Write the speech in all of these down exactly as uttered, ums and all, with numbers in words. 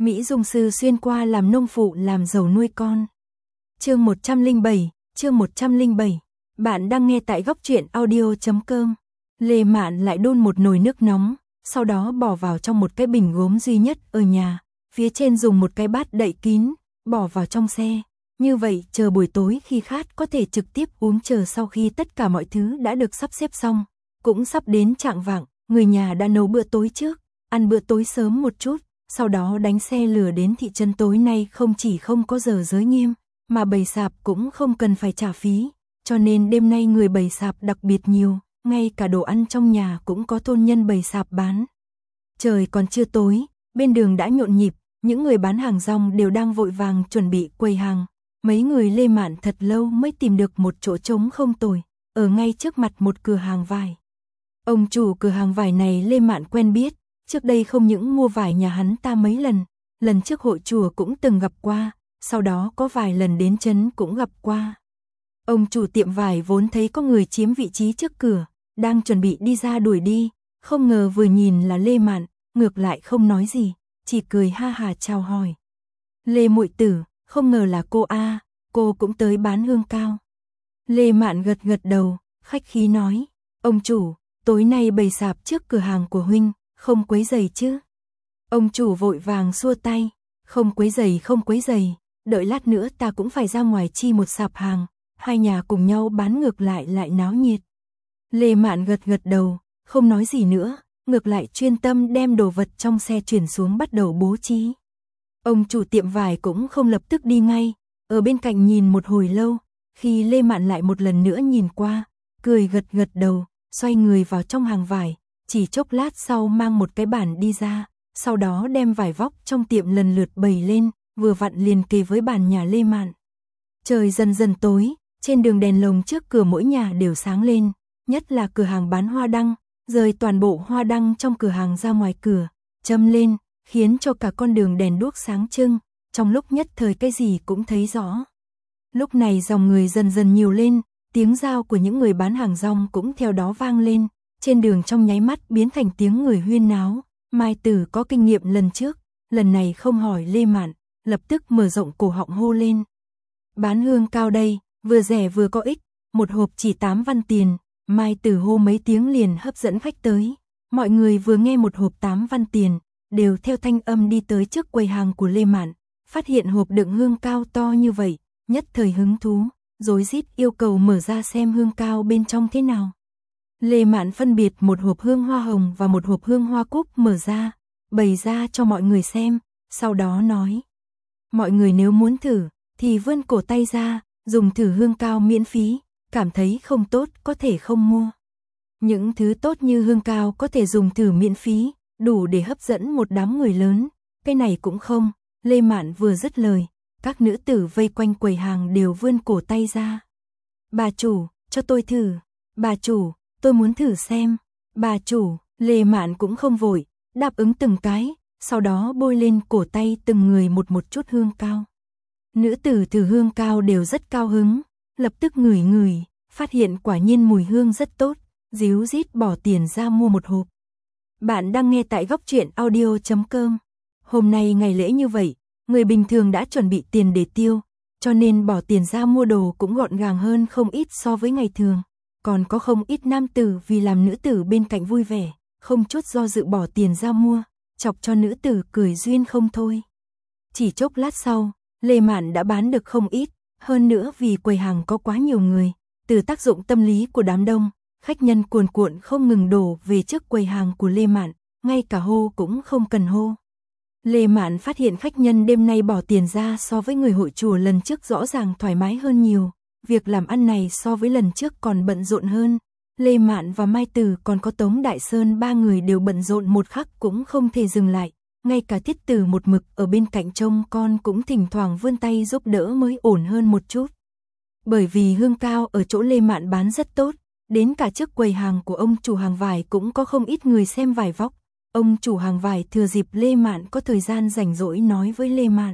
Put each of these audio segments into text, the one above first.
Mỹ Dung Sư xuyên qua làm nông phụ làm giàu nuôi con. Chương một trăm lẻ bảy, chương một trăm lẻ bảy. Bạn đang nghe tại góc truyện audio chấm com. Lê Mạn lại đun một nồi nước nóng, sau đó bỏ vào trong một cái bình gốm duy nhất ở nhà, phía trên dùng một cái bát đậy kín, bỏ vào trong xe. Như vậy chờ buổi tối khi khát có thể trực tiếp uống. Chờ sau khi tất cả mọi thứ đã được sắp xếp xong, cũng sắp đến chạng vạng, người nhà đã nấu bữa tối trước, ăn bữa tối sớm một chút, sau đó đánh xe lửa đến thị trấn. Tối nay không chỉ không có giờ giới nghiêm, mà bày sạp cũng không cần phải trả phí, cho nên đêm nay người bày sạp đặc biệt nhiều, ngay cả đồ ăn trong nhà cũng có thôn nhân bày sạp bán. Trời còn chưa tối, bên đường đã nhộn nhịp, những người bán hàng rong đều đang vội vàng chuẩn bị quầy hàng. Mấy người Lê Mạn thật lâu mới tìm được một chỗ trống không tồi, ở ngay trước mặt một cửa hàng vải. Ông chủ cửa hàng vải này Lê Mạn quen biết, trước đây không những mua vải nhà hắn ta mấy lần, lần trước hội chùa cũng từng gặp qua, sau đó có vài lần đến trấn cũng gặp qua. Ông chủ tiệm vải vốn thấy có người chiếm vị trí trước cửa, đang chuẩn bị đi ra đuổi đi, không ngờ vừa nhìn là Lê Mạn, ngược lại không nói gì, chỉ cười ha hà chào hỏi. Lê muội tử, không ngờ là cô a, cô cũng tới bán hương cao. Lê Mạn gật gật đầu, khách khí nói, ông chủ, tối nay bày sạp trước cửa hàng của huynh, không quấy rầy chứ? Ông chủ vội vàng xua tay, không quấy rầy không quấy rầy, đợi lát nữa ta cũng phải ra ngoài chi một sạp hàng, hai nhà cùng nhau bán ngược lại lại náo nhiệt. Lê Mạn gật gật đầu, không nói gì nữa, ngược lại chuyên tâm đem đồ vật trong xe chuyển xuống bắt đầu bố trí. Ông chủ tiệm vải cũng không lập tức đi ngay, ở bên cạnh nhìn một hồi lâu, khi Lê Mạn lại một lần nữa nhìn qua, cười gật gật đầu, xoay người vào trong hàng vải, chỉ chốc lát sau mang một cái bàn đi ra, sau đó đem vải vóc trong tiệm lần lượt bày lên, vừa vặn liền kề với bàn nhà Lê Mạn. Trời dần dần tối, trên đường đèn lồng trước cửa mỗi nhà đều sáng lên, nhất là cửa hàng bán hoa đăng, rời toàn bộ hoa đăng trong cửa hàng ra ngoài cửa, châm lên, khiến cho cả con đường đèn đuốc sáng trưng, trong lúc nhất thời cái gì cũng thấy rõ. Lúc này dòng người dần dần nhiều lên, tiếng rao của những người bán hàng rong cũng theo đó vang lên, trên đường trong nháy mắt biến thành tiếng người huyên náo. Mai Tử có kinh nghiệm lần trước, lần này không hỏi Lê Mạn, lập tức mở rộng cổ họng hô lên. Bán hương cao đây, vừa rẻ vừa có ích, một hộp chỉ tám văn tiền. Mai Tử hô mấy tiếng liền hấp dẫn khách tới. Mọi người vừa nghe một hộp tám văn tiền, đều theo thanh âm đi tới trước quầy hàng của Lê Mạn, phát hiện hộp đựng hương cao to như vậy, nhất thời hứng thú, rối rít yêu cầu mở ra xem hương cao bên trong thế nào. Lê Mạn phân biệt một hộp hương hoa hồng và một hộp hương hoa cúc mở ra, bày ra cho mọi người xem, sau đó nói. Mọi người nếu muốn thử, thì vươn cổ tay ra, dùng thử hương cao miễn phí, cảm thấy không tốt có thể không mua. Những thứ tốt như hương cao có thể dùng thử miễn phí, đủ để hấp dẫn một đám người lớn, cái này cũng không. Lê Mạn vừa dứt lời, các nữ tử vây quanh quầy hàng đều vươn cổ tay ra. Bà chủ, cho tôi thử. Bà chủ, tôi muốn thử xem. Bà chủ, Lê Mạn cũng không vội, đáp ứng từng cái, sau đó bôi lên cổ tay từng người một một chút hương cao. Nữ tử thử hương cao đều rất cao hứng, lập tức ngửi ngửi, phát hiện quả nhiên mùi hương rất tốt, díu dít bỏ tiền ra mua một hộp. Bạn đang nghe tại góc truyện audio chấm com. Hôm nay ngày lễ như vậy, người bình thường đã chuẩn bị tiền để tiêu, cho nên bỏ tiền ra mua đồ cũng gọn gàng hơn không ít so với ngày thường. Còn có không ít nam tử vì làm nữ tử bên cạnh vui vẻ, không chút do dự bỏ tiền ra mua, chọc cho nữ tử cười duyên không thôi. Chỉ chốc lát sau, Lê Mạn đã bán được không ít, hơn nữa vì quầy hàng có quá nhiều người, từ tác dụng tâm lý của đám đông, khách nhân cuồn cuộn không ngừng đổ về trước quầy hàng của Lê Mạn, ngay cả hô cũng không cần hô. Lê Mạn phát hiện khách nhân đêm nay bỏ tiền ra so với người hội chùa lần trước rõ ràng thoải mái hơn nhiều, việc làm ăn này so với lần trước còn bận rộn hơn. Lê Mạn và Mai Tử còn có Tống Đại Sơn ba người đều bận rộn một khắc cũng không thể dừng lại, ngay cả Thiết Tử một mực ở bên cạnh trông con cũng thỉnh thoảng vươn tay giúp đỡ mới ổn hơn một chút. Bởi vì hương cao ở chỗ Lê Mạn bán rất tốt, đến cả trước quầy hàng của ông chủ hàng vải cũng có không ít người xem vải vóc. Ông chủ hàng vải thừa dịp Lê Mạn có thời gian rảnh rỗi nói với Lê Mạn.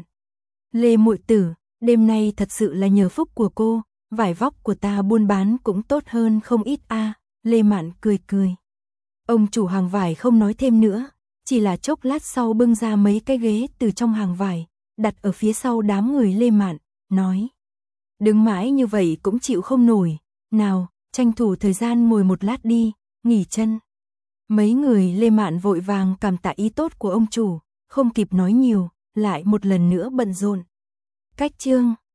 Lê muội tử, đêm nay thật sự là nhờ phúc của cô, vải vóc của ta buôn bán cũng tốt hơn không ít a. À. Lê Mạn cười cười. Ông chủ hàng vải không nói thêm nữa, chỉ là chốc lát sau bưng ra mấy cái ghế từ trong hàng vải, đặt ở phía sau đám người Lê Mạn, nói. Đứng mãi như vậy cũng chịu không nổi, nào, tranh thủ thời gian ngồi một lát đi, nghỉ chân. Mấy người Lê Mạn vội vàng cảm tạ ý tốt của ông chủ, không kịp nói nhiều, lại một lần nữa bận rộn. Cách chương